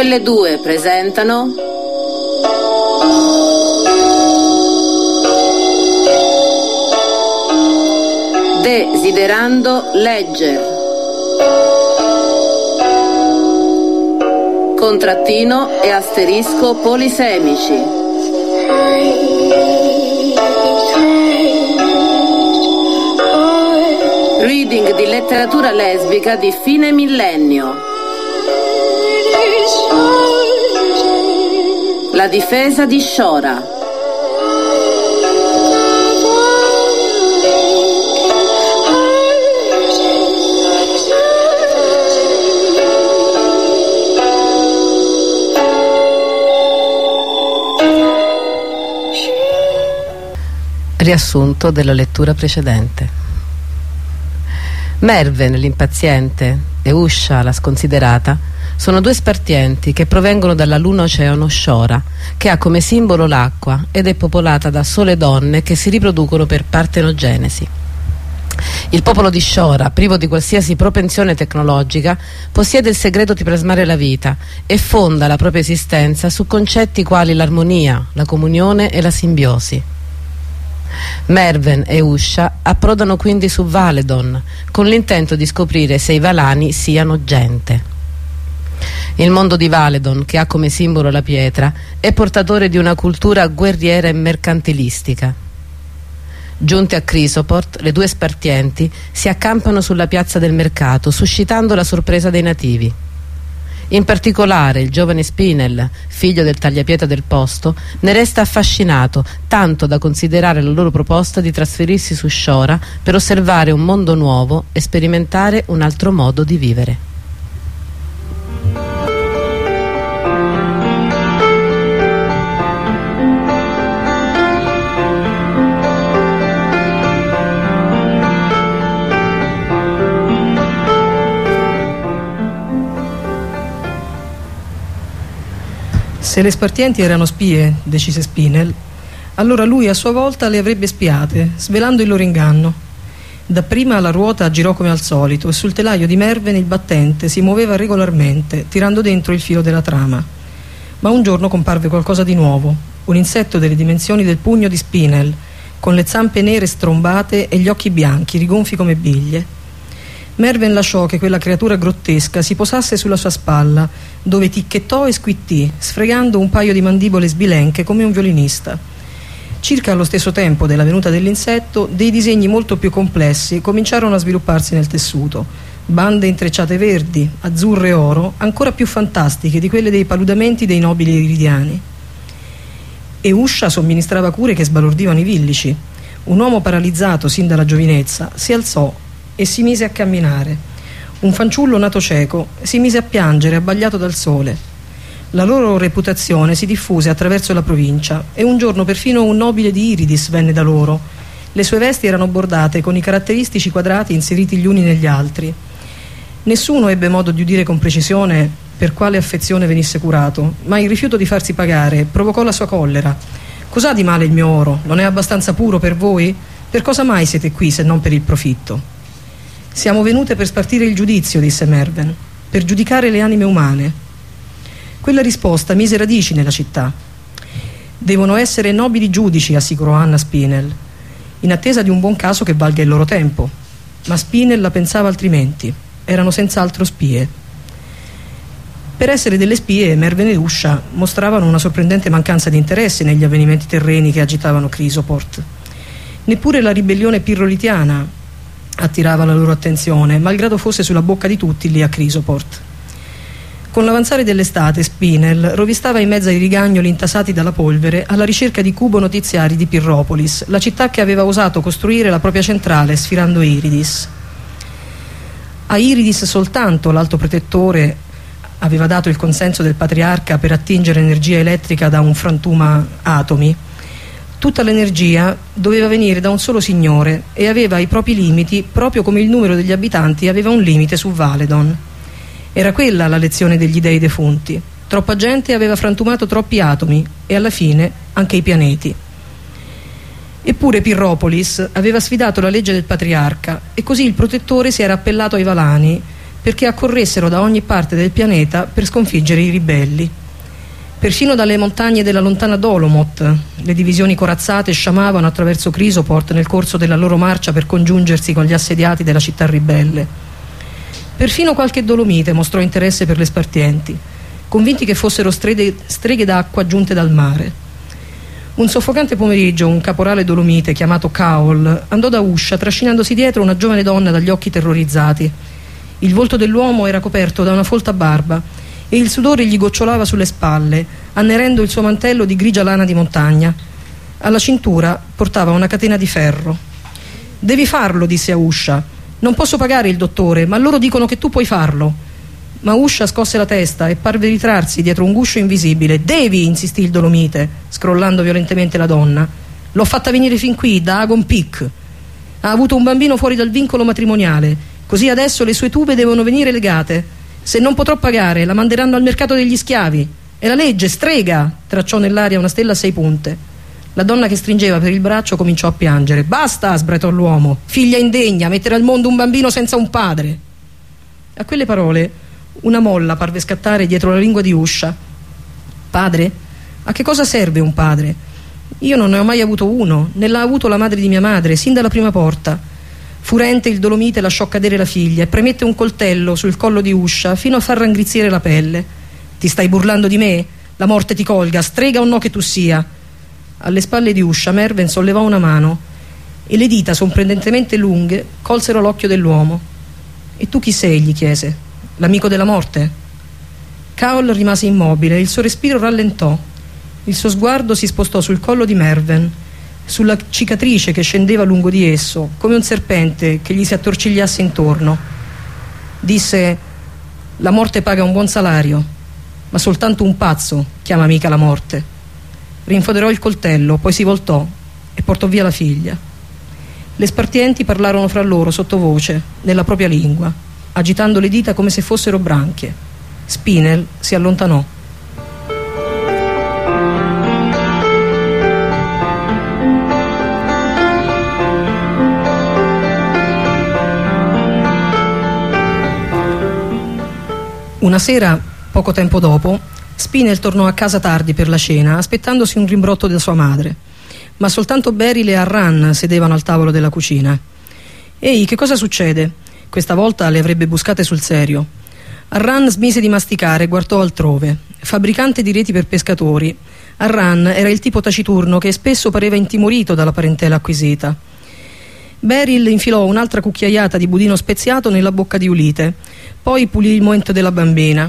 Quelle due presentano Desiderando legger, contrattino e asterisco polisemici. Reading di letteratura lesbica di fine millennio. La difesa di Shora. Riassunto della lettura precedente. Merven, l'impaziente, e Usha, la sconsiderata, sono due spartienti che provengono dalla luna oceano Shora, che ha come simbolo l'acqua ed è popolata da sole donne che si riproducono per partenogenesi. Il popolo di Shora, privo di qualsiasi propensione tecnologica, possiede il segreto di plasmare la vita e fonda la propria esistenza su concetti quali l'armonia, la comunione e la simbiosi. Merven e Usha approdano quindi su Valedon con l'intento di scoprire se i Valani siano gente. Il mondo di Valedon, che ha come simbolo la pietra, è portatore di una cultura guerriera e mercantilistica. Giunti a Chrysoport, le due spartienti si accampano sulla piazza del mercato, suscitando la sorpresa dei nativi. In particolare il giovane Spinel, figlio del tagliapietra del posto, ne resta affascinato tanto da considerare la loro proposta di trasferirsi su Shora per osservare un mondo nuovo e sperimentare un altro modo di vivere. Se le spartienti erano spie, decise Spinel, allora lui a sua volta le avrebbe spiate, svelando il loro inganno. Dapprima la ruota girò come al solito e sul telaio di Merven il battente si muoveva regolarmente, tirando dentro il filo della trama. Ma un giorno comparve qualcosa di nuovo, un insetto delle dimensioni del pugno di Spinel, con le zampe nere strombate e gli occhi bianchi, rigonfi come biglie. Merven lasciò che quella creatura grottesca si posasse sulla sua spalla, dove ticchettò e squittì, sfregando un paio di mandibole sbilenche come un violinista. Circa allo stesso tempo della venuta dell'insetto, dei disegni molto più complessi cominciarono a svilupparsi nel tessuto. Bande intrecciate verdi, azzurre e oro, ancora più fantastiche di quelle dei paludamenti dei nobili iridiani. E Usha somministrava cure che sbalordivano i villici. Un uomo paralizzato sin dalla giovinezza si alzò e si mise a camminare. Un fanciullo nato cieco si mise a piangere abbagliato dal sole. La loro reputazione si diffuse attraverso la provincia e un giorno perfino un nobile di Iridis venne da loro. Le sue vesti erano bordate con i caratteristici quadrati inseriti gli uni negli altri. Nessuno ebbe modo di udire con precisione per quale affezione venisse curato, ma il rifiuto di farsi pagare provocò la sua collera. «Cos'ha di male il mio oro? Non è abbastanza puro per voi? Per cosa mai siete qui se non per il profitto?» «Siamo venute per spartire il giudizio», disse Merven, «per giudicare le anime umane». Quella risposta mise radici nella città. «Devono essere nobili giudici», assicurò Anna Spinel, in attesa di un buon caso che valga il loro tempo. Ma Spinel la pensava altrimenti. Erano senz'altro spie. Per essere delle spie, Merven e Usha mostravano una sorprendente mancanza di interesse negli avvenimenti terreni che agitavano Chrysoport. Neppure la ribellione pirrolitiana attirava la loro attenzione, malgrado fosse sulla bocca di tutti lì a Chrysoport. Con l'avanzare dell'estate, Spinel rovistava in mezzo ai rigagnoli intasati dalla polvere alla ricerca di cubo notiziari di Pirropolis, la città che aveva osato costruire la propria centrale sfilando Iridis. A Iridis soltanto l'Alto Protettore aveva dato il consenso del patriarca per attingere energia elettrica da un frantuma atomi. Tutta l'energia doveva venire da un solo signore e aveva i propri limiti, proprio come il numero degli abitanti aveva un limite su Valedon. Era quella la lezione degli dei defunti. Troppa gente aveva frantumato troppi atomi e alla fine anche i pianeti. Eppure Pirropolis aveva sfidato la legge del patriarca e così il protettore si era appellato ai Valani perché accorressero da ogni parte del pianeta per sconfiggere i ribelli. Perfino dalle montagne della lontana Dolomot le divisioni corazzate sciamavano attraverso Crisoport nel corso della loro marcia per congiungersi con gli assediati della città ribelle. Perfino qualche dolomite mostrò interesse per le Spartienti, convinti che fossero streghe d'acqua giunte dal mare. Un soffocante pomeriggio un caporale dolomite chiamato Caol andò da Uscia trascinandosi dietro una giovane donna dagli occhi terrorizzati. Il volto dell'uomo era coperto da una folta barba e il sudore gli gocciolava sulle spalle, annerendo il suo mantello di grigia lana di montagna. Alla cintura portava una catena di ferro. «Devi farlo», disse a Uscia. «Non posso pagare il dottore, ma loro dicono che tu puoi farlo». Ma Uscia scosse la testa e parve ritrarsi dietro un guscio invisibile. «Devi», insistì il dolomite, scrollando violentemente la donna. «L'ho fatta venire fin qui, da Agon Peak. Ha avuto un bambino fuori dal vincolo matrimoniale, così adesso le sue tube devono venire legate. Se non potrò pagare, la manderanno al mercato degli schiavi. È la legge, strega!» Tracciò nell'aria una stella a 6 punte. La donna che stringeva per il braccio cominciò a piangere. «Basta!» sbraitò l'uomo. «Figlia indegna, mettere al mondo un bambino senza un padre!» A quelle parole una molla parve scattare dietro la lingua di Uscia. «Padre? A che cosa serve un padre? Io non ne ho mai avuto uno, né l'ha avuto la madre di mia madre, sin dalla prima porta». Furente il dolomite lasciò cadere la figlia e premette un coltello sul collo di Uscia fino a far raggrizzire la pelle. «Ti stai burlando di me? La morte ti colga, strega o no che tu sia!» Alle spalle di Uscia Merven sollevò una mano e le dita sorprendentemente lunghe colsero l'occhio dell'uomo. «E tu chi sei?» gli chiese. «L'amico della morte?» Caol rimase immobile e il suo respiro rallentò. Il suo sguardo si spostò sul collo di Merven, sulla cicatrice che scendeva lungo di esso, come un serpente che gli si attorcigliasse intorno. Disse: «La morte paga un buon salario, ma soltanto un pazzo chiama amica la morte». Rinfoderò il coltello, poi si voltò e portò via la figlia. Le Spartienti parlarono fra loro sottovoce, nella propria lingua, agitando le dita come se fossero branchie. Spinel si allontanò. Una sera, poco tempo dopo, Spinel tornò a casa tardi per la cena, aspettandosi un rimbrotto da sua madre. Ma soltanto Beryl e Arran sedevano al tavolo della cucina. «Ehi, che cosa succede?» Questa volta le avrebbe buscate sul serio. Arran smise di masticare e guardò altrove. Fabbricante di reti per pescatori, Arran era il tipo taciturno che spesso pareva intimorito dalla parentela acquisita. Beryl infilò un'altra cucchiaiata di budino speziato nella bocca di Ulite, poi pulì il mento della bambina.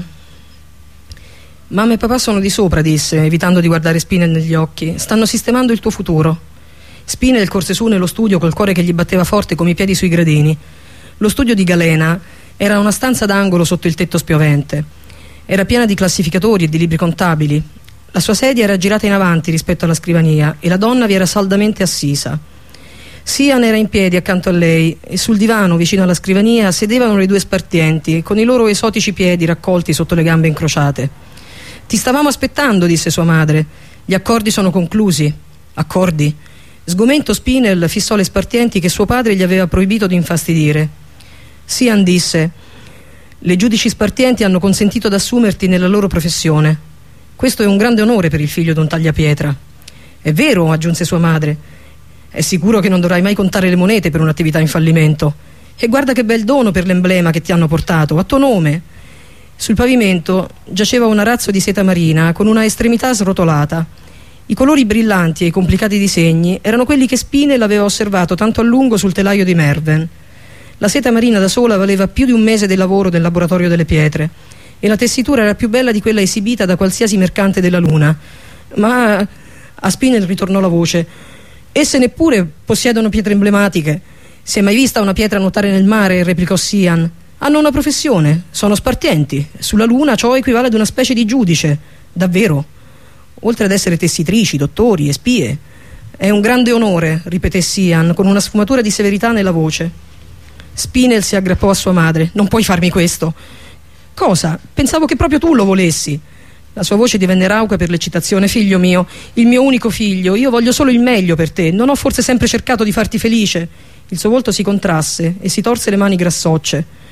«Mamma e papà sono di sopra», disse, evitando di guardare Spinel negli occhi. «Stanno sistemando il tuo futuro». Spinel corse su nello studio col cuore che gli batteva forte come i piedi sui gradini. Lo studio di Galena era una stanza d'angolo sotto il tetto spiovente. Era piena di classificatori e di libri contabili. La sua sedia era girata in avanti rispetto alla scrivania e la donna vi era saldamente assisa. Sian era in piedi accanto a lei e sul divano vicino alla scrivania sedevano le due Spartienti con i loro esotici piedi raccolti sotto le gambe incrociate. «Ti stavamo aspettando», disse sua madre. «Gli accordi sono conclusi». «Accordi?» Sgomento Spinel fissò le Spartienti che suo padre gli aveva proibito di infastidire. Sian disse: «Le giudici Spartienti hanno consentito d'assumerti nella loro professione. Questo è un grande onore per il figlio d'un tagliapietra». «È vero», aggiunse sua madre. «È sicuro che non dovrai mai contare le monete per un'attività in fallimento. E guarda che bel dono per l'emblema che ti hanno portato, a tuo nome». Sul pavimento giaceva un arazzo di seta marina con una estremità srotolata. I colori brillanti e i complicati disegni erano quelli che Spinel aveva osservato tanto a lungo sul telaio di Merven. La seta marina da sola valeva più di un mese del lavoro del laboratorio delle pietre e la tessitura era più bella di quella esibita da qualsiasi mercante della luna. Ma a Spinel ritornò la voce: «Esse neppure possiedono pietre emblematiche. Si è mai vista una pietra nuotare nel mare?» replicò Sian. «Hanno una professione, sono Spartienti. Sulla Luna ciò equivale ad una specie di giudice. Davvero. Oltre ad essere tessitrici, dottori e spie. È un grande onore», ripeté Sian con una sfumatura di severità nella voce. Spinel si aggrappò a sua madre. «Non puoi farmi questo». «Cosa? Pensavo che proprio tu lo volessi». La sua voce divenne rauca per l'eccitazione. «Figlio mio, il mio unico figlio, io voglio solo il meglio per te. Non ho forse sempre cercato di farti felice?» Il suo volto si contrasse e si torse le mani grassocce.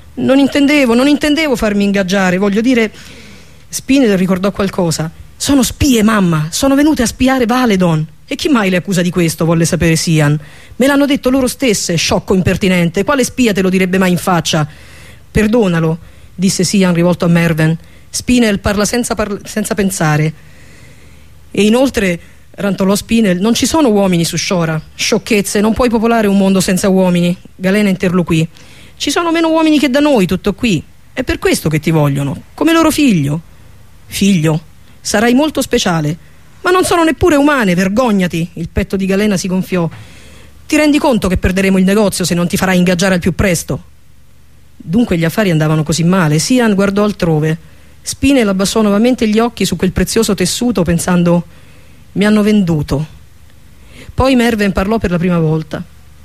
Non intendevo farmi ingaggiare, voglio dire... Spinel ricordò qualcosa. Sono spie, mamma, sono venute a spiare Valedon. E chi mai le accusa di questo, volle sapere Sian. Me l'hanno detto loro stesse, sciocco impertinente. Quale spia te lo direbbe mai in faccia? Perdonalo, disse Sian rivolto a Merven. Spinel parla senza pensare. E inoltre, rantolò Spinel, non ci sono uomini su Shora. Sciocchezze, non puoi popolare un mondo senza uomini. Galena interloquì. Ci sono meno uomini che da noi, tutto qui. È per questo che ti vogliono, come loro figlio. Figlio? Sarai molto speciale. Ma non sono neppure umane, vergognati. Il petto di Galena si gonfiò. Ti rendi conto che perderemo il negozio se non ti farai ingaggiare al più presto? Dunque gli affari andavano così male. Sian guardò altrove. Spinel abbassò nuovamente gli occhi su quel prezioso tessuto pensando: mi hanno venduto. Poi Merven parlò per la prima volta.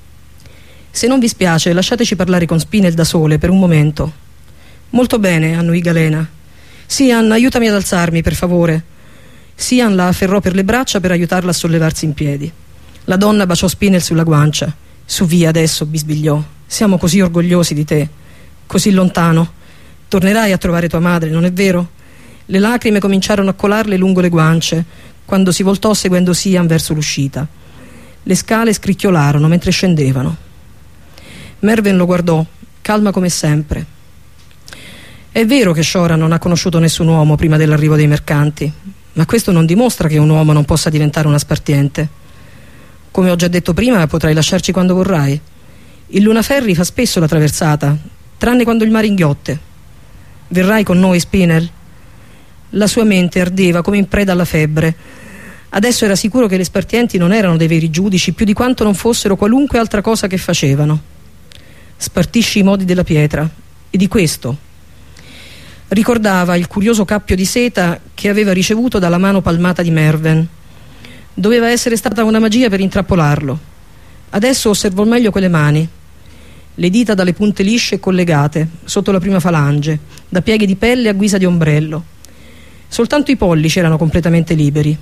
Se non vi spiace, lasciateci parlare con Spinel da sole per un momento. Molto bene, annuì Galena. Sian, aiutami ad alzarmi, per favore. Sian la afferrò per le braccia per aiutarla a sollevarsi in piedi. La donna baciò Spinel sulla guancia. Su via adesso, bisbigliò. Siamo così orgogliosi di te. Così lontano. Tornerai a trovare tua madre, non è vero? Le lacrime cominciarono a colarle lungo le guance quando si voltò seguendo Sian verso l'uscita. Le scale scricchiolarono mentre scendevano. Merven lo guardò, calma come sempre. È vero che Shora non ha conosciuto nessun uomo prima dell'arrivo dei mercanti, ma questo non dimostra che un uomo non possa diventare una spartiente. Come ho già detto prima, potrai lasciarci quando vorrai. Il Lunaferri fa spesso la traversata, tranne quando il mare inghiotte. Verrai con noi, Spinel? La sua mente ardeva come in preda alla febbre. Adesso era sicuro che le spartienti non erano dei veri giudici più di quanto non fossero qualunque altra cosa che facevano. Spartisci i modi della pietra, e di questo. Ricordava il curioso cappio di seta che aveva ricevuto dalla mano palmata di Merven. Doveva essere stata una magia per intrappolarlo. Adesso osservò meglio quelle mani. Le dita dalle punte lisce e collegate, sotto la prima falange, da pieghe di pelle a guisa di ombrello. Soltanto i pollici erano completamente liberi.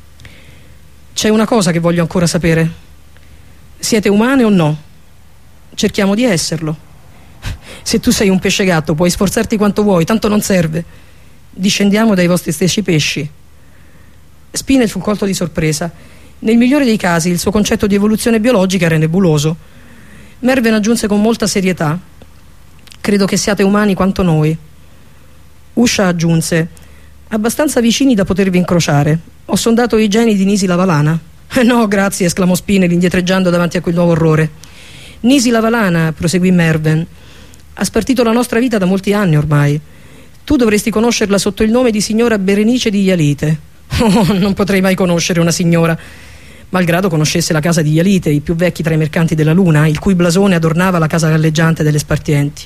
C'è una cosa che voglio ancora sapere. Siete umane o no? Cerchiamo di esserlo. Se tu sei un pesce gatto puoi sforzarti quanto vuoi, tanto non serve. Discendiamo dai vostri stessi pesci. Spinel fu colto di sorpresa. Nel migliore dei casi il suo concetto di evoluzione biologica era nebuloso. Merven aggiunse con molta serietà: credo che siate umani quanto noi. Usha aggiunse: abbastanza vicini da potervi incrociare. Ho sondato i geni di Nisi Lavalana. No, grazie, esclamò Spinel indietreggiando davanti a quel nuovo orrore. Nisi Lavalana, proseguì Merven, ha spartito la nostra vita da molti anni ormai. Tu dovresti conoscerla sotto il nome di signora Berenice di Ialite. Oh, non potrei mai conoscere una signora, malgrado conoscesse la casa di Ialite, i più vecchi tra i mercanti della Luna, il cui blasone adornava la casa galleggiante delle Spartienti.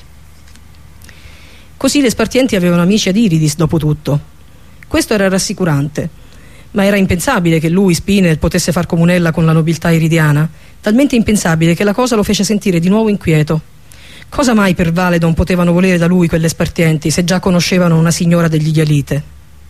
Così le Spartienti avevano amici ad Iridis, dopo tutto. Questo era rassicurante, ma era impensabile che lui, Spinel, potesse far comunella con la nobiltà iridiana, talmente impensabile che la cosa lo fece sentire di nuovo inquieto. Cosa mai per Valedon potevano volere da lui quelle Spartienti, se già conoscevano una signora degli Ialite?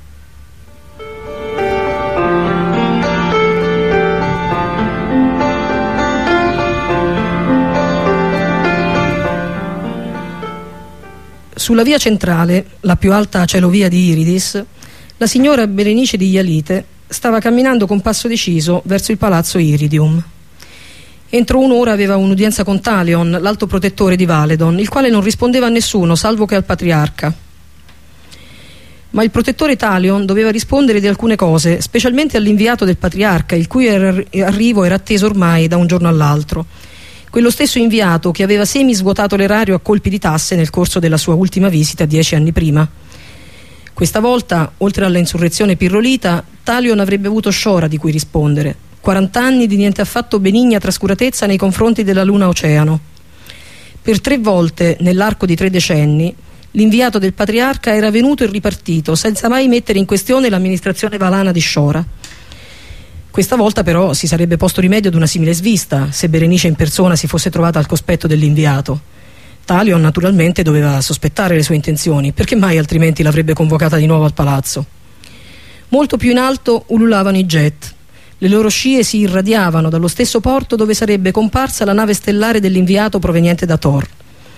Sulla via centrale, la più alta celovia di Iridis, la signora Berenice di Ialite stava camminando con passo deciso verso il palazzo Iridium. Entro un'ora aveva un'udienza con Talion, l'alto protettore di Valedon, il quale non rispondeva a nessuno, salvo che al patriarca. Ma il protettore Talion doveva rispondere di alcune cose, specialmente all'inviato del patriarca, il cui arrivo era atteso ormai da un giorno all'altro. Quello stesso inviato che aveva semi-svuotato l'erario a colpi di tasse nel corso della sua ultima visita 10 anni prima. Questa volta, oltre alla insurrezione pirrolita, Talion avrebbe avuto Shora di cui rispondere. 40 anni di niente affatto benigna trascuratezza nei confronti della Luna Oceano. Per 3 volte, nell'arco di 3 decenni, l'inviato del patriarca era venuto e ripartito, senza mai mettere in questione l'amministrazione valana di Shora. Questa volta però si sarebbe posto rimedio ad una simile svista, se Berenice in persona si fosse trovata al cospetto dell'inviato. Talion naturalmente doveva sospettare le sue intenzioni, perché mai altrimenti l'avrebbe convocata di nuovo al palazzo. Molto più in alto ululavano i jet. Le loro scie si irradiavano dallo stesso porto dove sarebbe comparsa la nave stellare dell'inviato proveniente da Thor.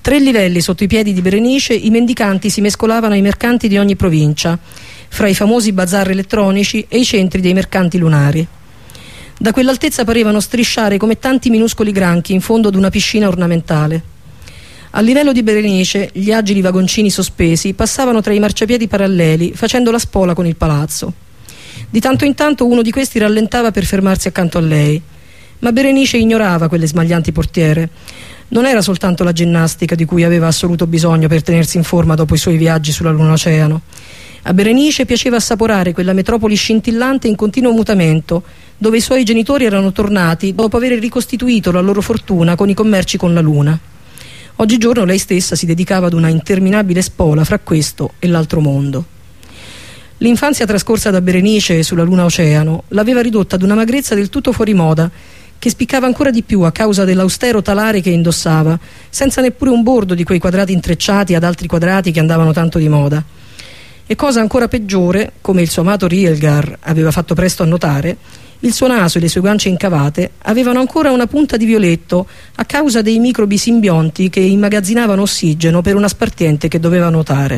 3 livelli sotto i piedi di Berenice i mendicanti si mescolavano ai mercanti di ogni provincia, fra i famosi bazar elettronici e i centri dei mercanti lunari. Da quell'altezza parevano strisciare come tanti minuscoli granchi in fondo ad una piscina ornamentale. A livello di Berenice, gli agili vagoncini sospesi passavano tra i marciapiedi paralleli, facendo la spola con il palazzo. Di tanto in tanto uno di questi rallentava per fermarsi accanto a lei, ma Berenice ignorava quelle smaglianti portiere. Non era soltanto la ginnastica di cui aveva assoluto bisogno per tenersi in forma dopo i suoi viaggi sulla Luna Oceano. A Berenice piaceva assaporare quella metropoli scintillante in continuo mutamento, dove i suoi genitori erano tornati dopo aver ricostituito la loro fortuna con i commerci con la Luna. Oggigiorno lei stessa si dedicava ad una interminabile spola fra questo e l'altro mondo. L'infanzia trascorsa da Berenice sulla Luna Oceano l'aveva ridotta ad una magrezza del tutto fuori moda, che spiccava ancora di più a causa dell'austero talare che indossava, senza neppure un bordo di quei quadrati intrecciati ad altri quadrati che andavano tanto di moda. E cosa ancora peggiore, come il suo amato Rielgar aveva fatto presto a notare, il suo naso e le sue guance incavate avevano ancora una punta di violetto a causa dei microbi simbionti che immagazzinavano ossigeno per una spartiente che doveva nuotare.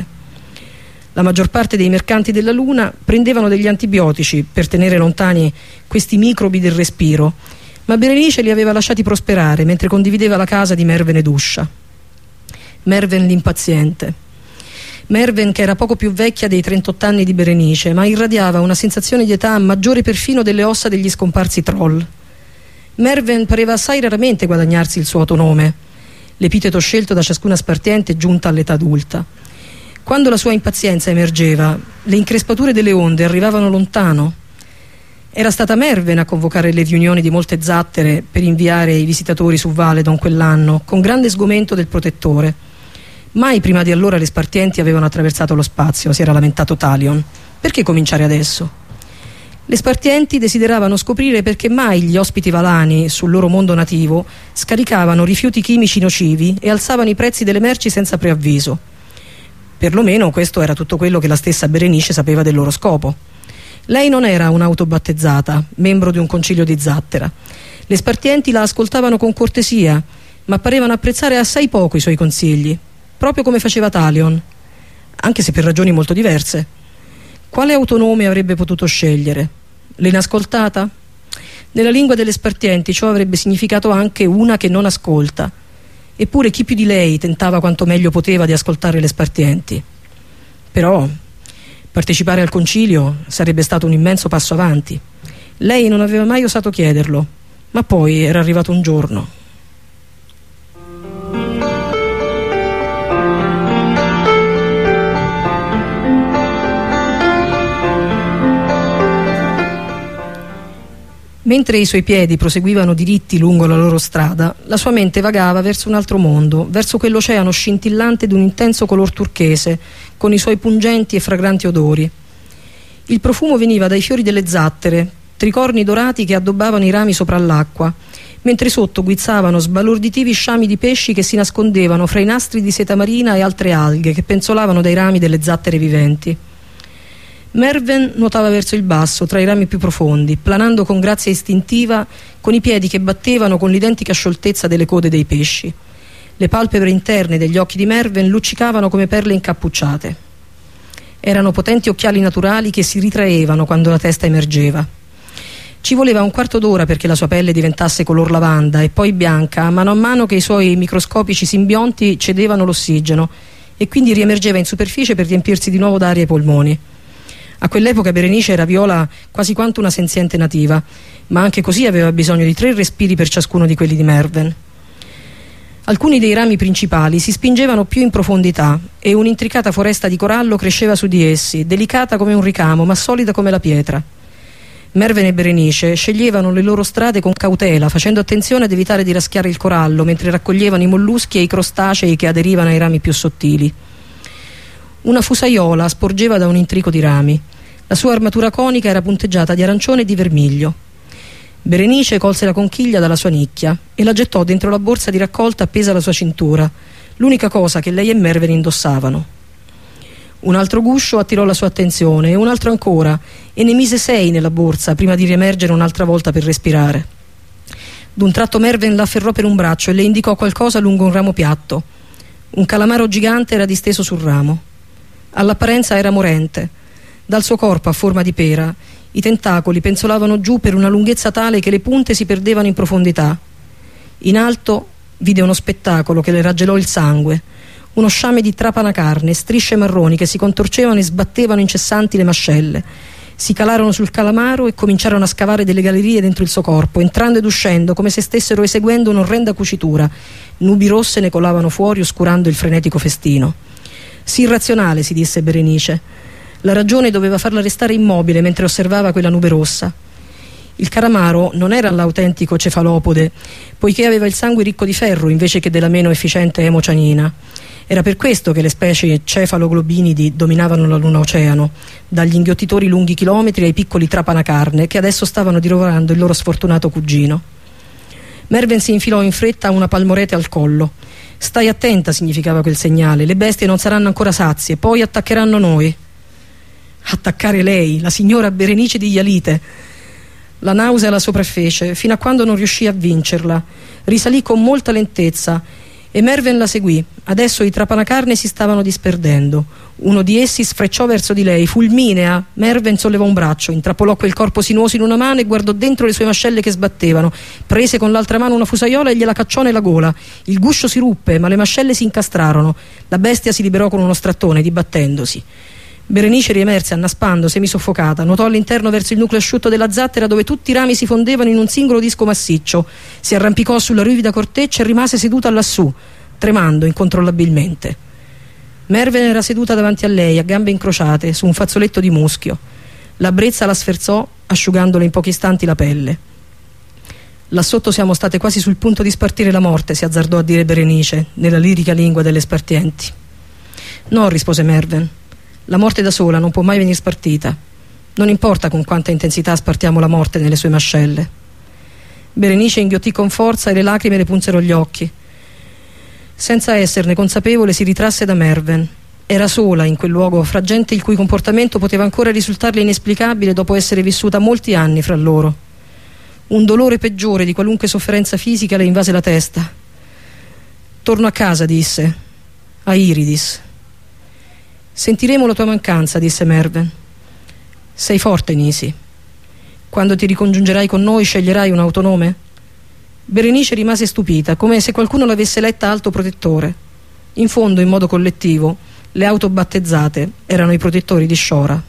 La maggior parte dei mercanti della Luna prendevano degli antibiotici per tenere lontani questi microbi del respiro, ma Berenice li aveva lasciati prosperare mentre condivideva la casa di Merven ed Uscia. Merven l'impaziente. Merven, che era poco più vecchia dei 38 anni di Berenice, ma irradiava una sensazione di età maggiore perfino delle ossa degli scomparsi troll. Merven pareva assai raramente guadagnarsi il suo autonome, l'epiteto scelto da ciascuna spartiente giunta all'età adulta. Quando la sua impazienza emergeva, le increspature delle onde arrivavano lontano. Era stata Merven a convocare le riunioni di molte zattere per inviare i visitatori su Valedon quell'anno, con grande sgomento del protettore. Mai prima di allora le spartienti avevano attraversato lo spazio, si era lamentato Talion. Perché cominciare adesso? Le spartienti desideravano scoprire perché mai gli ospiti valani sul loro mondo nativo scaricavano rifiuti chimici nocivi e alzavano i prezzi delle merci senza preavviso. Perlomeno questo era tutto quello che la stessa Berenice sapeva del loro scopo. Lei non era un'autobattezzata, membro di un concilio di zattera. Le spartienti la ascoltavano con cortesia, ma parevano apprezzare assai poco i suoi consigli, proprio come faceva Talion, anche se per ragioni molto diverse. Quale autonome avrebbe potuto scegliere? L'inascoltata? Nella lingua delle spartienti ciò avrebbe significato anche una che non ascolta. Eppure chi più di lei tentava quanto meglio poteva di ascoltare le spartienti. Però partecipare al concilio sarebbe stato un immenso passo avanti. Lei non aveva mai osato chiederlo, ma poi era arrivato un giorno. Mentre i suoi piedi proseguivano diritti lungo la loro strada, la sua mente vagava verso un altro mondo, verso quell'oceano scintillante d'un intenso color turchese, con i suoi pungenti e fragranti odori. Il profumo veniva dai fiori delle zattere, tricorni dorati che addobbavano i rami sopra l'acqua, mentre sotto guizzavano sbalorditivi sciami di pesci che si nascondevano fra i nastri di seta marina e altre alghe che penzolavano dai rami delle zattere viventi. Merven nuotava verso il basso, tra i rami più profondi, planando con grazia istintiva, con i piedi che battevano con l'identica scioltezza delle code dei pesci. Le palpebre interne degli occhi di Merven luccicavano come perle incappucciate. Erano potenti occhiali naturali che si ritraevano quando la testa emergeva. Ci voleva un quarto d'ora perché la sua pelle diventasse color lavanda e poi bianca, a mano che i suoi microscopici simbionti cedevano l'ossigeno e quindi riemergeva in superficie per riempirsi di nuovo d'aria i polmoni. A quell'epoca Berenice era viola quasi quanto una senziente nativa, ma anche così aveva bisogno di 3 respiri per ciascuno di quelli di Merven. Alcuni dei rami principali si spingevano più in profondità e un'intricata foresta di corallo cresceva su di essi, delicata come un ricamo ma solida come la pietra. Merven e Berenice sceglievano le loro strade con cautela, facendo attenzione ad evitare di raschiare il corallo mentre raccoglievano i molluschi e i crostacei che aderivano ai rami più sottili. Una fusaiola sporgeva da un intrico di rami. La sua armatura conica era punteggiata di arancione e di vermiglio. Berenice colse la conchiglia dalla sua nicchia e la gettò dentro la borsa di raccolta appesa alla sua cintura, l'unica cosa che lei e Merven indossavano. Un altro guscio attirò la sua attenzione e un altro ancora, e ne mise 6 nella borsa prima di riemergere un'altra volta per respirare. D'un tratto Merven la afferrò per un braccio e le indicò qualcosa lungo un ramo piatto. Un calamaro gigante era disteso sul ramo. All'apparenza era morente. Dal suo corpo a forma di pera i tentacoli penzolavano giù per una lunghezza tale che le punte si perdevano in profondità. In alto vide uno spettacolo che le raggelò il sangue, uno sciame di trapanacarne, strisce marroni che si contorcevano e sbattevano incessanti le mascelle. Si calarono sul calamaro e cominciarono a scavare delle gallerie dentro il suo corpo, entrando ed uscendo come se stessero eseguendo un'orrenda cucitura. Nubi rosse ne colavano fuori, oscurando il frenetico festino. Sii irrazionale, si disse Berenice. La ragione doveva farla restare immobile mentre osservava quella nube rossa. Il calamaro non era l'autentico cefalopode, poiché aveva il sangue ricco di ferro invece che della meno efficiente emocianina. Era per questo che le specie cefaloglobinidi dominavano la luna oceano, dagli inghiottitori lunghi chilometri ai piccoli trapanacarne che adesso stavano diroverando il loro sfortunato cugino. Merven si infilò in fretta una palmorete al collo. Stai attenta, significava quel segnale, le bestie non saranno ancora sazie, poi attaccheranno noi. Attaccare lei, la signora Berenice di Ialite. La nausea la sopraffece fino a quando non riuscì a vincerla. Risalì con molta lentezza e Merven la seguì. Adesso i trapanacarne si stavano disperdendo. Uno di essi sfrecciò verso di lei, fulminea. Merven sollevò un braccio, intrappolò quel corpo sinuoso in una mano e guardò dentro le sue mascelle che sbattevano. Prese con l'altra mano una fusaiola e gliela cacciò nella gola. Il guscio si ruppe, ma le mascelle si incastrarono. La bestia si liberò con uno strattone, dibattendosi. Berenice riemerse annaspando, semisoffocata. Nuotò all'interno verso il nucleo asciutto della zattera, dove tutti i rami si fondevano in un singolo disco massiccio. Si arrampicò sulla ruvida corteccia e rimase seduta lassù, tremando incontrollabilmente. Merven era seduta davanti a lei, a gambe incrociate, su un fazzoletto di muschio. La brezza la sferzò, asciugandole in pochi istanti la pelle. Là sotto siamo state quasi sul punto di spartire la morte, si azzardò a dire Berenice, nella lirica lingua delle spartienti. No, rispose Merven. La morte da sola non può mai venire spartita. Non importa con quanta intensità spartiamo la morte nelle sue mascelle. Berenice inghiottì con forza e le lacrime le punsero gli occhi. Senza esserne consapevole si ritrasse da Merven. Era sola in quel luogo fra gente il cui comportamento poteva ancora risultarle inesplicabile dopo essere vissuta molti anni fra loro. Un dolore peggiore di qualunque sofferenza fisica le invase la testa. Torno a casa, disse, a Iridis. Sentiremo la tua mancanza, disse Merven. Sei forte, Nisi. Quando ti ricongiungerai con noi sceglierai un autonome? Berenice rimase stupita, come se qualcuno l'avesse letta alto protettore. In fondo, in modo collettivo, le auto battezzate erano i protettori di Shora.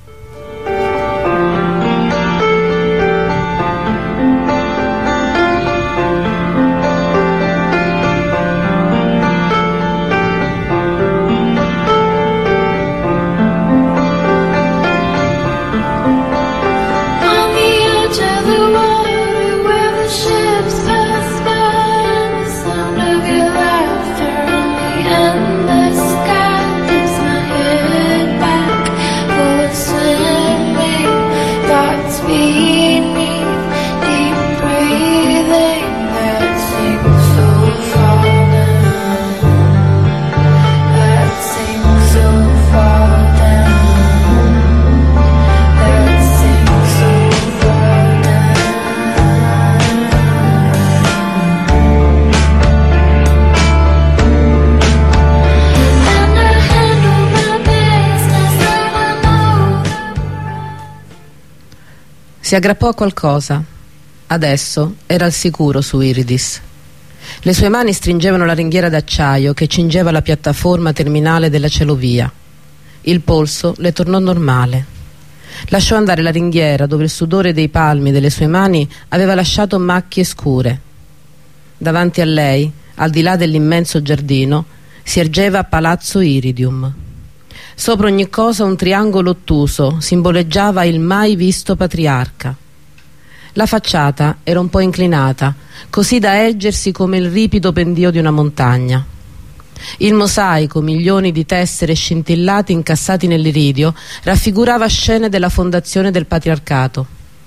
Si aggrappò a qualcosa. Adesso era al sicuro su Iridis. Le sue mani stringevano la ringhiera d'acciaio che cingeva la piattaforma terminale della celovia. Il polso le tornò normale. Lasciò andare la ringhiera dove il sudore dei palmi delle sue mani aveva lasciato macchie scure. Davanti a lei, al di là dell'immenso giardino, si ergeva Palazzo Iridium. Sopra ogni cosa un triangolo ottuso simboleggiava il mai visto patriarca. La facciata era un po' inclinata, così da ergersi come il ripido pendio di una montagna. Il mosaico, milioni di tessere scintillati incassati nell'iridio, raffigurava scene della fondazione del patriarcato.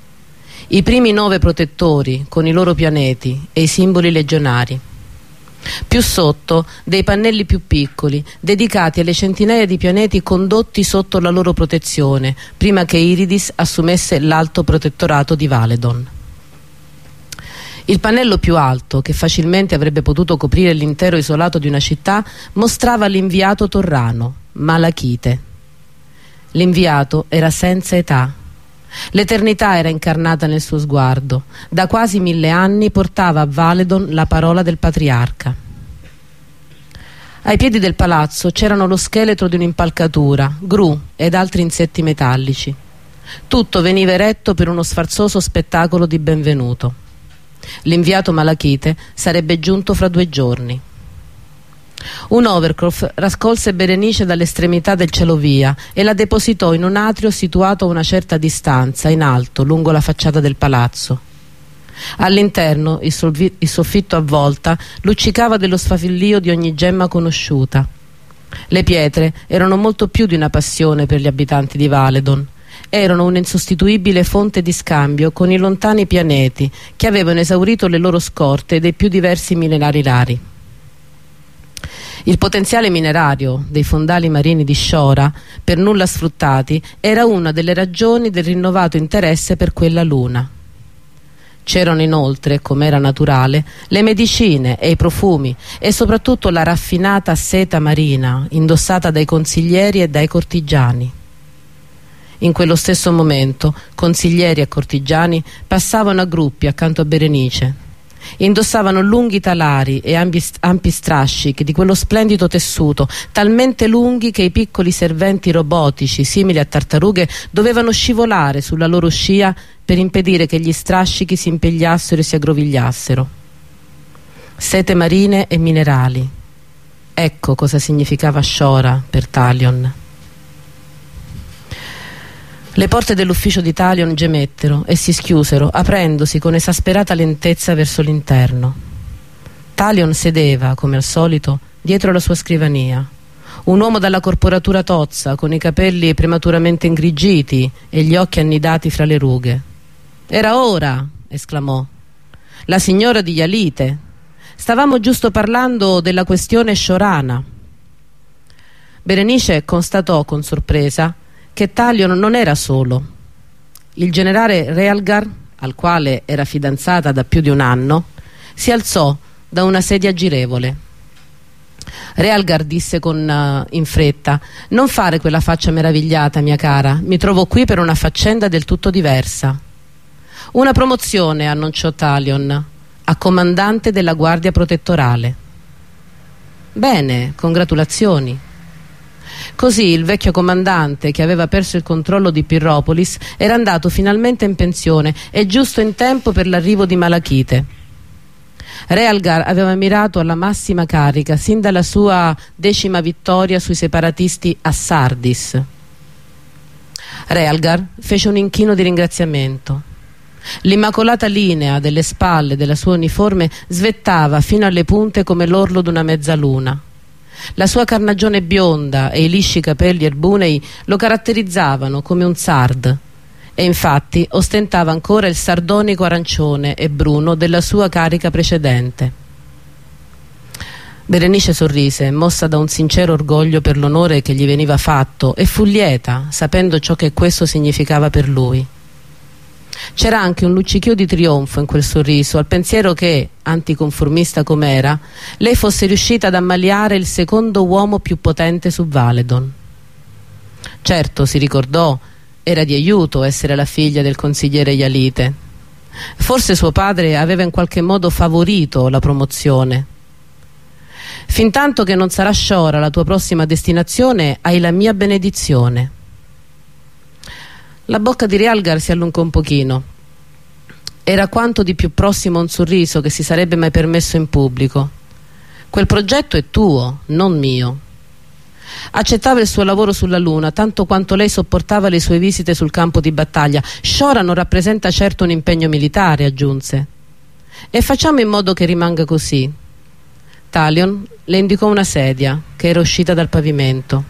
I primi 9 protettori, con i loro pianeti e i simboli legionari. Più sotto dei pannelli più piccoli dedicati alle centinaia di pianeti condotti sotto la loro protezione prima che Iridis assumesse l'alto protettorato di Valedon. Il pannello più alto, che facilmente avrebbe potuto coprire l'intero isolato di una città, mostrava l'inviato Torrano, Malachite. L'inviato era senza età. L'eternità era incarnata nel suo sguardo. Da quasi 1000 anni portava a Valedon la parola del patriarca. Ai piedi del palazzo c'erano lo scheletro di un'impalcatura, gru ed altri insetti metallici. Tutto veniva eretto per uno sfarzoso spettacolo di benvenuto. L'inviato Malachite sarebbe giunto fra 2 giorni. Un Overcroft raccolse Berenice dall'estremità del cialovia e la depositò in un atrio situato a una certa distanza, in alto, lungo la facciata del palazzo. All'interno il soffitto a volta luccicava dello sfavillio di ogni gemma conosciuta. Le pietre erano molto più di una passione per gli abitanti di Valedon. Erano un'insostituibile fonte di scambio con i lontani pianeti che avevano esaurito le loro scorte dei più diversi minerali rari. Il potenziale minerario dei fondali marini di Shora, per nulla sfruttati, era una delle ragioni del rinnovato interesse per quella luna. C'erano inoltre, come era naturale, le medicine e i profumi e soprattutto la raffinata seta marina indossata dai consiglieri e dai cortigiani. In quello stesso momento consiglieri e cortigiani passavano a gruppi accanto a Berenice. Indossavano lunghi talari e ampi strascichi di quello splendido tessuto, talmente lunghi che i piccoli serventi robotici, simili a tartarughe, dovevano scivolare sulla loro scia per impedire che gli strascichi si impigliassero e si aggrovigliassero. Sete marine e minerali. Ecco cosa significava Shora per Talion. Le porte dell'ufficio di Talion gemettero e si schiusero, aprendosi con esasperata lentezza verso l'interno. Talion sedeva, come al solito, dietro la sua scrivania. Un uomo dalla corporatura tozza, con i capelli prematuramente ingrigiti e gli occhi annidati fra le rughe. «Era ora!» esclamò. «La signora di Yalite. Stavamo giusto parlando della questione shorana». Berenice constatò con sorpresa che Talion non era solo. Il generale Realgar, al quale era fidanzata da più di 1 anno, si alzò da una sedia girevole. Realgar disse in fretta: «Non fare quella faccia meravigliata, mia cara, mi trovo qui per una faccenda del tutto diversa». «Una promozione», annunciò Talion, «a comandante della Guardia Protettorale». «Bene, congratulazioni». Così il vecchio comandante, che aveva perso il controllo di Pirropolis, era andato finalmente in pensione e giusto in tempo per l'arrivo di Malachite. Realgar aveva mirato alla massima carica sin dalla sua 10ª vittoria sui separatisti a Sardis. Realgar fece un inchino di ringraziamento. L'immacolata linea delle spalle della sua uniforme svettava fino alle punte come l'orlo d'una mezzaluna. La sua carnagione bionda e i lisci capelli erbunei lo caratterizzavano come un sard, e infatti ostentava ancora il sardonico arancione e bruno della sua carica precedente. Berenice sorrise, mossa da un sincero orgoglio per l'onore che gli veniva fatto, e fu lieta, sapendo ciò che questo significava per lui. C'era anche un luccichio di trionfo in quel sorriso, al pensiero che, anticonformista com'era, lei fosse riuscita ad ammaliare il secondo uomo più potente su Valedon. Certo, si ricordò, era di aiuto essere la figlia del consigliere Yalite. Forse suo padre aveva in qualche modo favorito la promozione. «Fintanto che non sarà Shora la tua prossima destinazione, hai la mia benedizione». La bocca di Realgar si allungò un pochino. Era quanto di più prossimo a un sorriso che si sarebbe mai permesso in pubblico. «Quel progetto è tuo, non mio». Accettava il suo lavoro sulla Luna tanto quanto lei sopportava le sue visite sul campo di battaglia. «Shora non rappresenta certo un impegno militare», aggiunse. «E facciamo in modo che rimanga così». Talion le indicò una sedia che era uscita dal pavimento.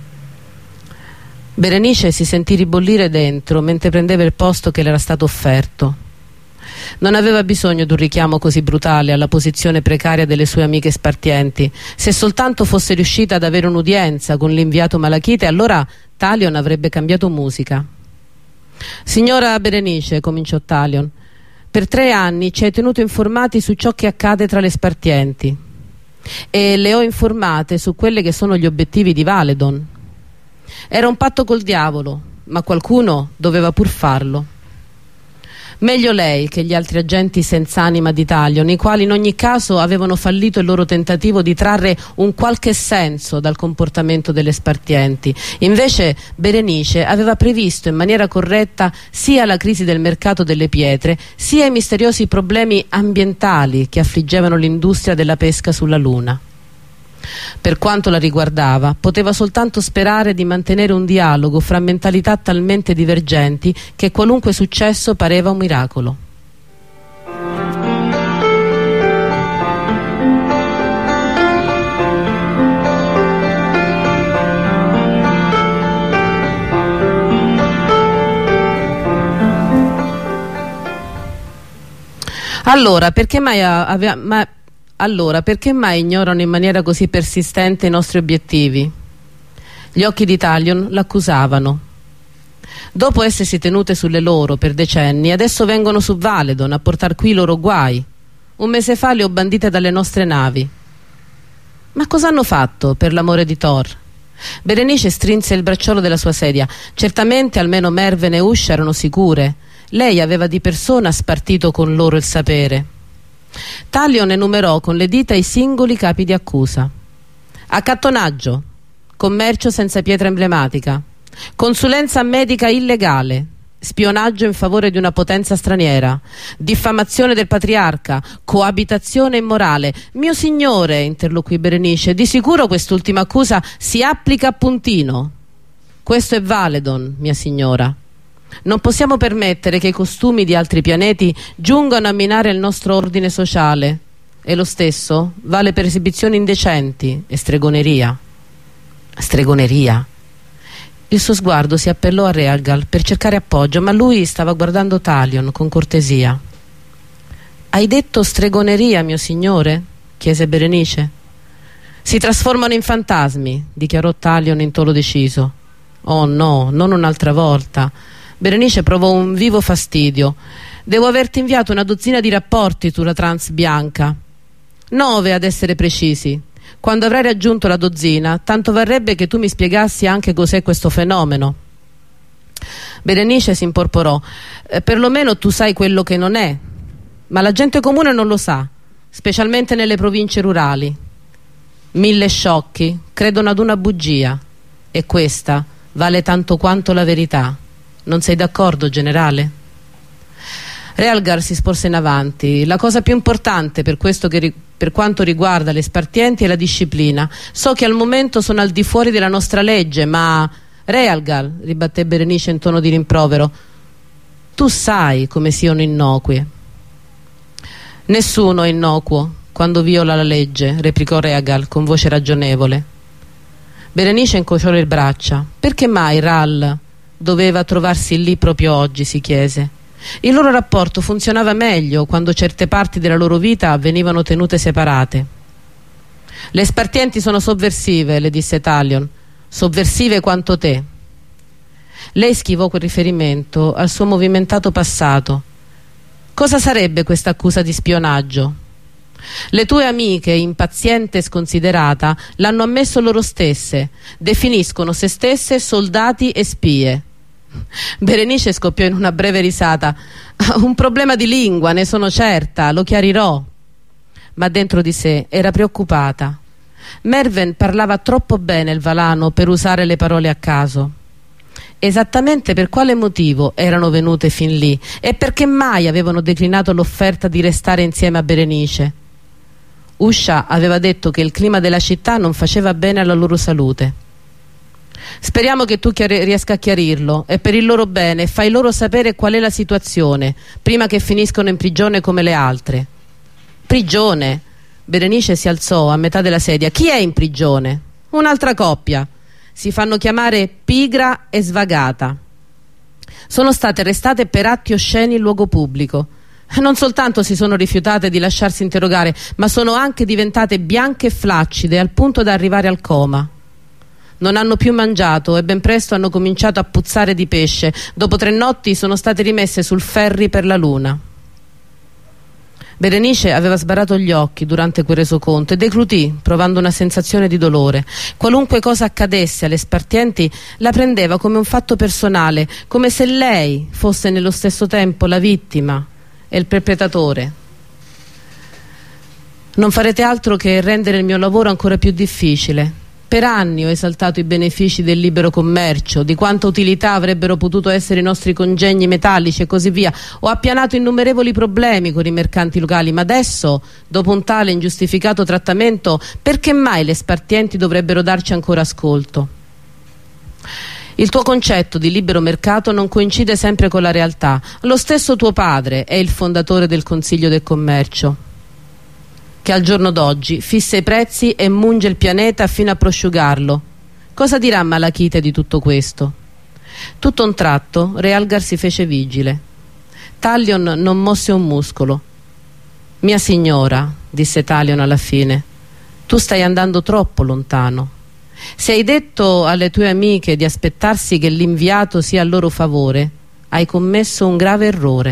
Berenice si sentì ribollire dentro mentre prendeva il posto che le era stato offerto. Non aveva bisogno di un richiamo così brutale alla posizione precaria delle sue amiche spartienti. Se soltanto fosse riuscita ad avere un'udienza con l'inviato Malachite, allora Talion avrebbe cambiato musica. «Signora Berenice», cominciò Talion, Per 3 anni ci hai tenuto informati su ciò che accade tra le spartienti e le ho informate su quelli che sono gli obiettivi di Valedon. Era un patto col diavolo, ma qualcuno doveva pur farlo. Meglio lei che gli altri agenti senza anima di Talion, i quali in ogni caso avevano fallito il loro tentativo di trarre un qualche senso dal comportamento delle spartienti. Invece Berenice aveva previsto in maniera corretta sia la crisi del mercato delle pietre, sia i misteriosi problemi ambientali che affliggevano l'industria della pesca sulla Luna. Per quanto la riguardava, poteva soltanto sperare di mantenere un dialogo fra mentalità talmente divergenti che qualunque successo pareva un miracolo. Allora, perché mai ignorano in maniera così persistente i nostri obiettivi? Gli occhi di Talion l'accusavano. Dopo essersi tenute sulle loro per decenni, adesso vengono su Valedon a portar qui i loro guai. 1 mese fa le ho bandite dalle nostre navi. Ma cosa hanno fatto, per l'amore di Thor? Berenice strinse il bracciolo della sua sedia. Certamente almeno Merven e Usha erano sicure. Lei aveva di persona spartito con loro il sapere. Talion enumerò con le dita i singoli capi di accusa: accattonaggio, commercio senza pietra emblematica, consulenza medica illegale, spionaggio in favore di una potenza straniera, diffamazione del patriarca, coabitazione immorale. Mio signore, interloquì Berenice, di sicuro quest'ultima accusa si applica a puntino. Questo è Valedon, mia signora. Non possiamo permettere che i costumi di altri pianeti giungano a minare il nostro ordine sociale, e lo stesso vale per esibizioni indecenti e stregoneria. Stregoneria? Il suo sguardo si appellò a Realgal per cercare appoggio, ma lui stava guardando Talion con cortesia. Hai detto stregoneria, mio signore? Chiese Berenice. Si trasformano in fantasmi, dichiarò Talion in tono deciso. Oh no, non un'altra volta. Berenice provò un vivo fastidio. Devo averti inviato una dozzina di rapporti sulla trans bianca. 9 ad essere precisi. Quando avrai raggiunto la dozzina, tanto varrebbe che tu mi spiegassi anche cos'è questo fenomeno. Berenice si imporporò. Perlomeno tu sai quello che non è, ma la gente comune non lo sa, specialmente nelle province rurali. 1000 sciocchi credono ad una bugia, e questa vale tanto quanto la verità. Non sei d'accordo, generale? Realgar si sporse in avanti. La cosa più importante per quanto riguarda le spartienti è la disciplina. So che al momento sono al di fuori della nostra legge, ma... Realgar, ribatté Berenice in tono di rimprovero, tu sai come siano innocue. Nessuno è innocuo quando viola la legge, replicò Realgar con voce ragionevole. Berenice incrociò le braccia. Perché mai Ral doveva trovarsi lì proprio oggi, si chiese. Il loro rapporto funzionava meglio quando certe parti della loro vita venivano tenute separate. Le spartienti sono sovversive, le disse Talion, sovversive quanto te. Lei schivò quel riferimento al suo movimentato passato. Cosa sarebbe questa accusa di spionaggio? Le tue amiche, impaziente e sconsiderata, l'hanno ammesso loro stesse, definiscono se stesse soldati e spie. Berenice scoppiò in una breve risata. Un problema di lingua, ne sono certa, lo chiarirò. Ma dentro di sé era preoccupata. Merven parlava troppo bene il valano per usare le parole a caso. Esattamente per quale motivo erano venute fin lì e perché mai avevano declinato l'offerta di restare insieme a Berenice? Usha aveva detto che il clima della città non faceva bene alla loro salute. Speriamo che tu riesca a chiarirlo, e per il loro bene fai loro sapere qual è la situazione prima che finiscono in prigione come le altre. Prigione? Berenice si alzò a metà della sedia. Chi è in prigione? Un'altra coppia. Si fanno chiamare Pigra e Svagata. Sono state arrestate per atti osceni in luogo pubblico. Non soltanto si sono rifiutate di lasciarsi interrogare, ma sono anche diventate bianche e flaccide al punto da arrivare al coma. Non hanno più mangiato e ben presto hanno cominciato a puzzare di pesce. Dopo 3 notti sono state rimesse sul ferry per la Luna. Berenice aveva sbarrato gli occhi durante quel resoconto e deglutì, provando una sensazione di dolore. Qualunque cosa accadesse alle spartienti la prendeva come un fatto personale, come se lei fosse nello stesso tempo la vittima e il perpetratore. Non farete altro che rendere il mio lavoro ancora più difficile. Per anni ho esaltato i benefici del libero commercio, di quanta utilità avrebbero potuto essere i nostri congegni metallici e così via. Ho appianato innumerevoli problemi con i mercanti locali, ma adesso, dopo un tale ingiustificato trattamento, perché mai le spartienti dovrebbero darci ancora ascolto? Il tuo concetto di libero mercato non coincide sempre con la realtà. Lo stesso tuo padre è il fondatore del Consiglio del Commercio, che al giorno d'oggi fissa i prezzi e munge il pianeta fino a prosciugarlo. Cosa dirà Malachite di tutto questo? Tutto a un tratto Realgar si fece vigile. Talion non mosse un muscolo. Mia signora, disse Talion alla fine, tu stai andando troppo lontano. Se hai detto alle tue amiche di aspettarsi che l'inviato sia a loro favore, hai commesso un grave errore.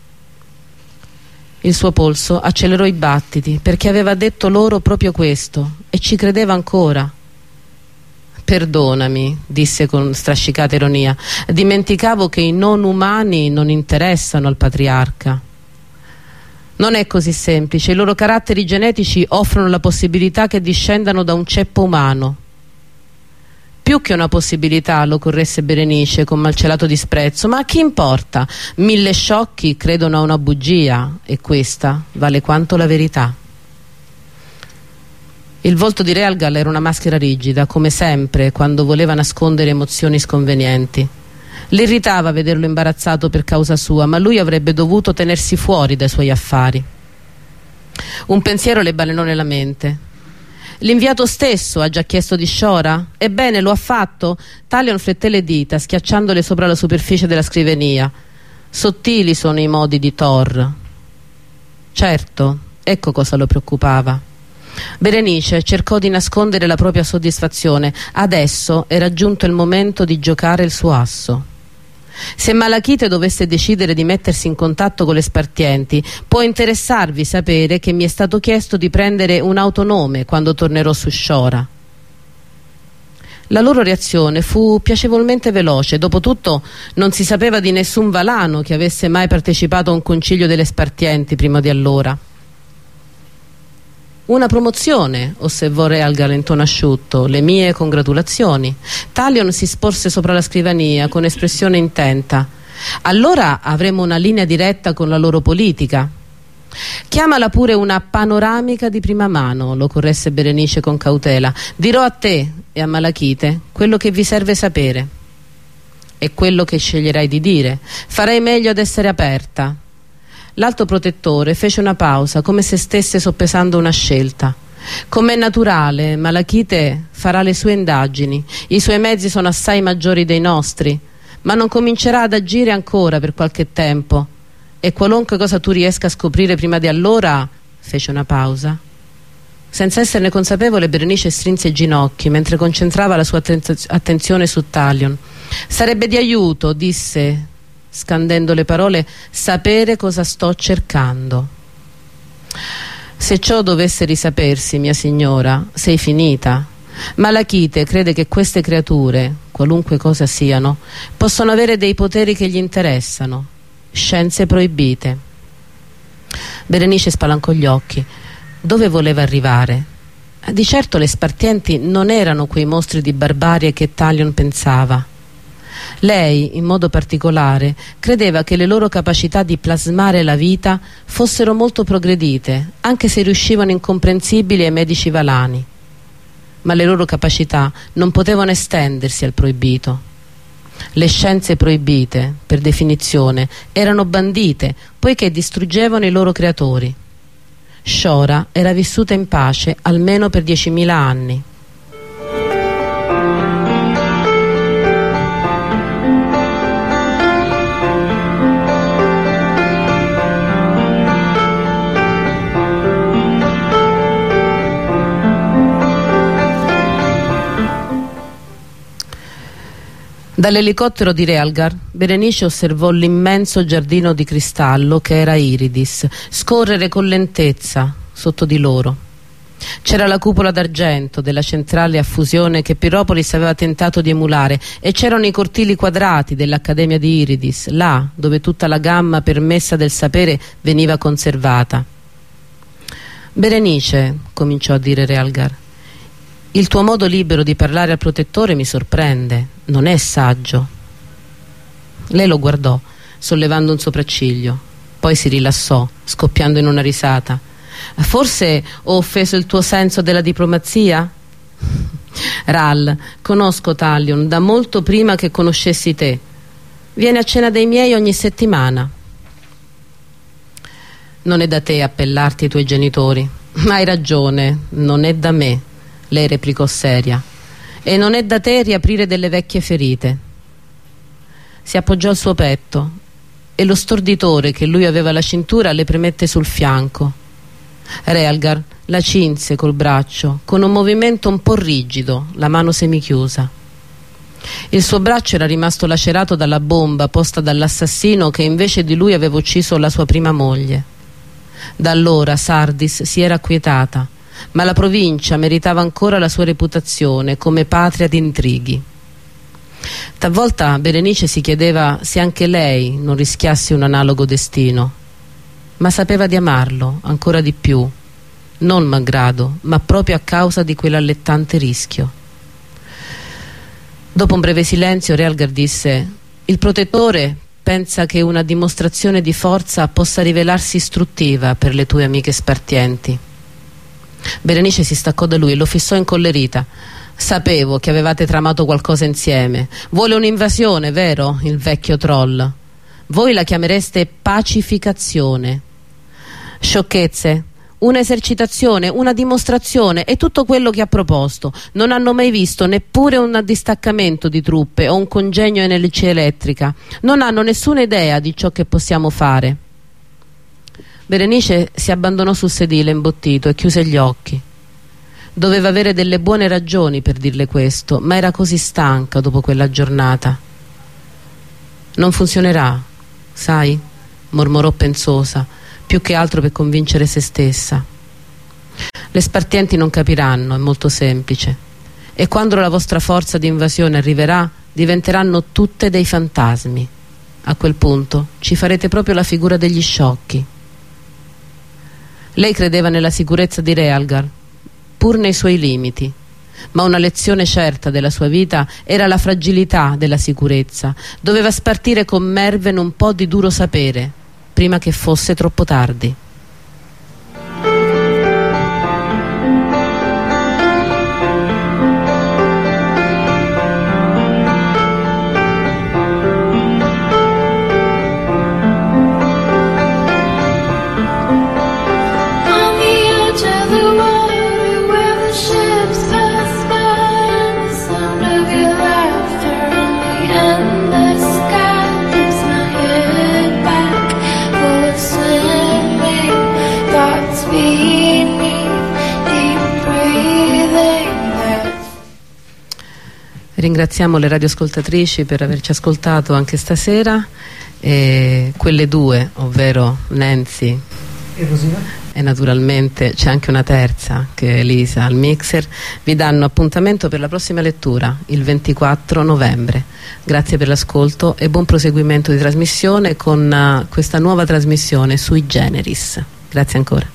Il suo polso accelerò i battiti perché aveva detto loro proprio questo e ci credeva ancora. Perdonami, disse con strascicata ironia, dimenticavo che i non umani non interessano al patriarca. Non è così semplice, i loro caratteri genetici offrono la possibilità che discendano da un ceppo umano. Più che una possibilità, lo corresse Berenice con malcelato disprezzo, ma a chi importa? 1000 sciocchi credono a una bugia e questa vale quanto la verità. Il volto di Realgar era una maschera rigida, come sempre quando voleva nascondere emozioni sconvenienti. Le irritava vederlo imbarazzato per causa sua, ma lui avrebbe dovuto tenersi fuori dai suoi affari. Un pensiero le balenò nella mente. L'inviato stesso ha già chiesto di Shora? Ebbene, lo ha fatto? Talion fletté le dita, schiacciandole sopra la superficie della scrivania. Sottili sono i modi di Thor. Certo, ecco cosa lo preoccupava. Berenice cercò di nascondere la propria soddisfazione. Adesso era giunto il momento di giocare il suo asso. Se Malachite dovesse decidere di mettersi in contatto con le spartienti, può interessarvi sapere che mi è stato chiesto di prendere un autonome quando tornerò su Shora. La loro reazione fu piacevolmente veloce. Dopotutto non si sapeva di nessun Valano che avesse mai partecipato a un concilio delle spartienti prima di allora. Una promozione, osservò Realgar in tono asciutto. Le mie congratulazioni. Talion si sporse sopra la scrivania con espressione intenta. Allora avremo una linea diretta con la loro politica. Chiamala pure una panoramica di prima mano, lo corresse Berenice con cautela. Dirò a te e a Malachite quello che vi serve sapere e quello che sceglierai di dire. Farei meglio ad essere aperta. L'alto protettore fece una pausa, come se stesse soppesando una scelta. Com'è naturale, Malachite farà le sue indagini. I suoi mezzi sono assai maggiori dei nostri, ma non comincerà ad agire ancora per qualche tempo. E qualunque cosa tu riesca a scoprire prima di allora, fece una pausa. Senza esserne consapevole, Berenice strinse i ginocchi mentre concentrava la sua attenzione su Talion. Sarebbe di aiuto, disse, scandendo le parole, sapere cosa sto cercando. Se ciò dovesse risapersi, mia signora, sei finita. Malachite crede che queste creature, qualunque cosa siano, possono avere dei poteri che gli interessano, scienze proibite. Berenice spalancò gli occhi. Dove voleva arrivare? Di certo le spartienti non erano quei mostri di barbarie che Talion pensava. Lei, in modo particolare, credeva che le loro capacità di plasmare la vita fossero molto progredite, anche se riuscivano incomprensibili ai medici valani. Ma le loro capacità non potevano estendersi al proibito. Le scienze proibite, per definizione, erano bandite, poiché distruggevano i loro creatori. Shora era vissuta in pace almeno per 10.000 anni. Dall'elicottero di Realgar, Berenice osservò l'immenso giardino di cristallo che era Iridis scorrere con lentezza sotto di loro. C'era la cupola d'argento della centrale a fusione che Piropolis aveva tentato di emulare, e c'erano i cortili quadrati dell'Accademia di Iridis, là dove tutta la gamma permessa del sapere veniva conservata. Berenice, cominciò a dire Realgar, il tuo modo libero di parlare al protettore mi sorprende, non è saggio. Lei lo guardò, sollevando un sopracciglio, poi si rilassò, scoppiando in una risata. Forse ho offeso il tuo senso della diplomazia? Ral, conosco Talion da molto prima che conoscessi te. Viene a cena dei miei ogni settimana. Non è da te appellarti ai tuoi genitori. Hai ragione, non è da me, lei replicò seria, e non è da te riaprire delle vecchie ferite. Si appoggiò al suo petto e lo storditore che lui aveva alla cintura le premette sul fianco. Realgar la cinse col braccio con un movimento un po' rigido, la mano semichiusa. Il suo braccio era rimasto lacerato dalla bomba posta dall'assassino che invece di lui aveva ucciso la sua prima moglie. Da allora Sardis si era acquietata, ma la provincia meritava ancora la sua reputazione come patria di intrighi. Talvolta Berenice si chiedeva se anche lei non rischiasse un analogo destino, ma sapeva di amarlo ancora di più, non malgrado, ma proprio a causa di quell'allettante rischio. Dopo un breve silenzio Realgar disse: il protettore pensa che una dimostrazione di forza possa rivelarsi istruttiva per le tue amiche spartienti. Berenice si staccò da lui e lo fissò incollerita. Sapevo che avevate tramato qualcosa insieme. Vuole un'invasione, vero, il vecchio troll? Voi la chiamereste pacificazione. Sciocchezze, una esercitazione, una dimostrazione, è tutto quello che ha proposto. Non hanno mai visto neppure un distaccamento di truppe o un congegno in energia elettrica. Non hanno nessuna idea di ciò che possiamo fare. Berenice si abbandonò sul sedile imbottito e chiuse gli occhi. Doveva avere delle buone ragioni per dirle questo, ma era così stanca dopo quella giornata. Non funzionerà, sai, mormorò pensosa, più che altro per convincere se stessa. Le spartienti non capiranno, è molto semplice, e quando la vostra forza di invasione arriverà diventeranno tutte dei fantasmi. A quel punto ci farete proprio la figura degli sciocchi. Lei credeva nella sicurezza di Realgar, pur nei suoi limiti, ma una lezione certa della sua vita era la fragilità della sicurezza. Doveva spartire con Merven un po' di duro sapere prima che fosse troppo tardi. Ringraziamo le radioascoltatrici per averci ascoltato anche stasera, e quelle due, ovvero Nancy e Rosina, e naturalmente c'è anche una terza che è Elisa al mixer, vi danno appuntamento per la prossima lettura il 24 novembre. Grazie per l'ascolto e buon proseguimento di trasmissione con questa nuova trasmissione Sui Generis. Grazie ancora.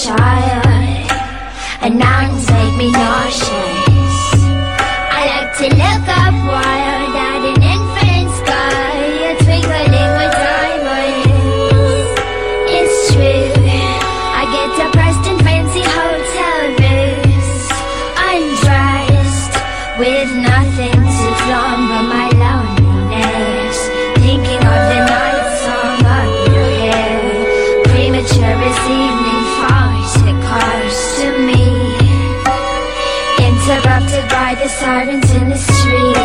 child, and now you make me nauseous. I like to look up wild at an infant sky, a twinkling with diamonds. It's true, I get depressed in fancy hotel rooms, undressed with nothing to flaunt but my loneliness, thinking of the night song on your hair. Premature evening farce to me, interrupted by the sirens in the street.